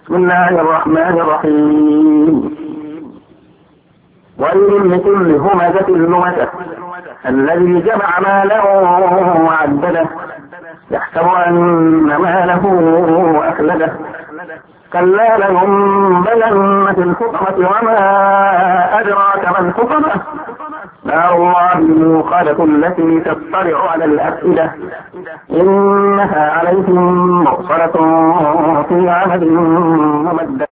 بسم الله الرحمن الرحيم. ويل لكل همزة لمزة الذي جمع ماله وعدده يحسب أن ماله أخلده كلا لينبذن في الحطمة وما أدراك ما الحطمة نار الله الموقدة التي تطلع على الأفئدة إنها عليهم مؤصدة في عمد ممدد.